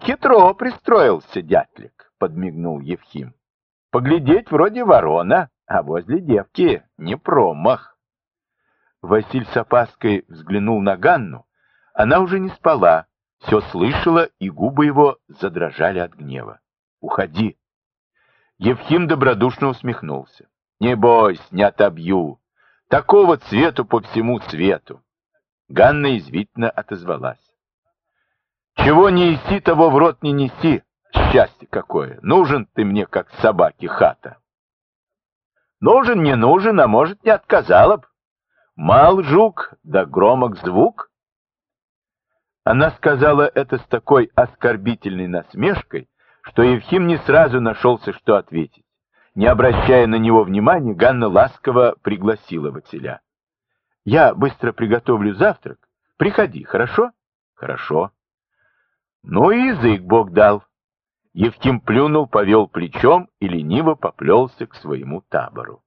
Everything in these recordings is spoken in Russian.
хитро пристроился дятлик, подмигнул Евхим. Поглядеть вроде ворона, а возле девки не промах. Василь с опаской взглянул на Ганну. Она уже не спала, все слышала, и губы его задрожали от гнева. «Уходи!» Евхим добродушно усмехнулся. «Не бойся, не отобью. Такого цвету по всему свету!» Ганна извительно отозвалась. «Чего не еси, того в рот не неси. Счастье какое! Нужен ты мне, как собаке, хата!» «Нужен, не нужен, а может, не отказала б. Мал жук, да громок звук». Она сказала это с такой оскорбительной насмешкой, что Евхим не сразу нашелся, что ответить. Не обращая на него внимания, Ганна ласково пригласила Василя. «Я быстро приготовлю завтрак. Приходи, хорошо?» «Хорошо». «Ну и язык Бог дал». Евхим плюнул, повел плечом и лениво поплелся к своему табору.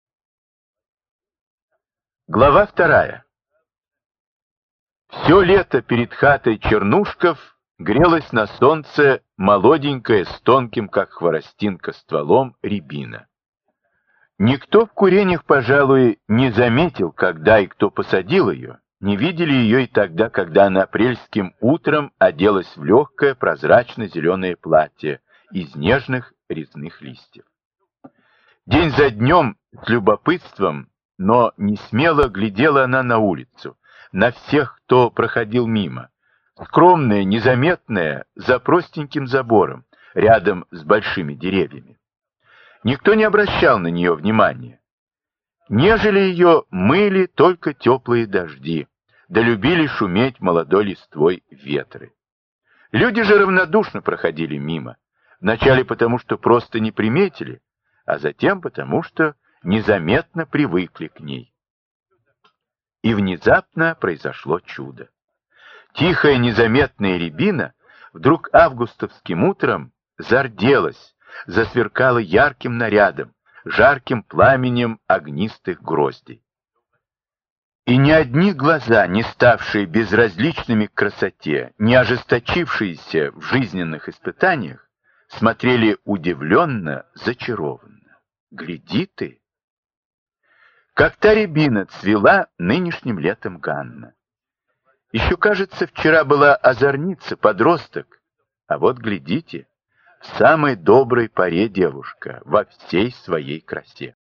Глава 2. Все лето перед хатой Чернушков грелась на солнце молоденькая с тонким, как хворостинка, стволом рябина. Никто в курениях, пожалуй, не заметил, когда и кто посадил ее, не видели ее и тогда, когда она апрельским утром оделась в легкое прозрачно-зеленое платье из нежных резных листьев. День за днем с любопытством, но не смело глядела она на улицу, на всех, кто проходил мимо, скромная, незаметная, за простеньким забором, рядом с большими деревьями. Никто не обращал на нее внимания. Нежели ее мыли только теплые дожди, да любили шуметь молодой листвой ветры. Люди же равнодушно проходили мимо, вначале потому, что просто не приметили, а затем потому, что незаметно привыкли к ней. И внезапно произошло чудо. Тихая незаметная рябина вдруг августовским утром зарделась, засверкала ярким нарядом, жарким пламенем огнистых гроздей. И ни одни глаза, не ставшие безразличными к красоте, не ожесточившиеся в жизненных испытаниях, смотрели удивленно, зачарованно. Гляди ты! Как та рябина цвела нынешним летом Ганна. Еще, кажется, вчера была озорница, подросток, а вот глядите, в самой доброй поре девушка, во всей своей красе.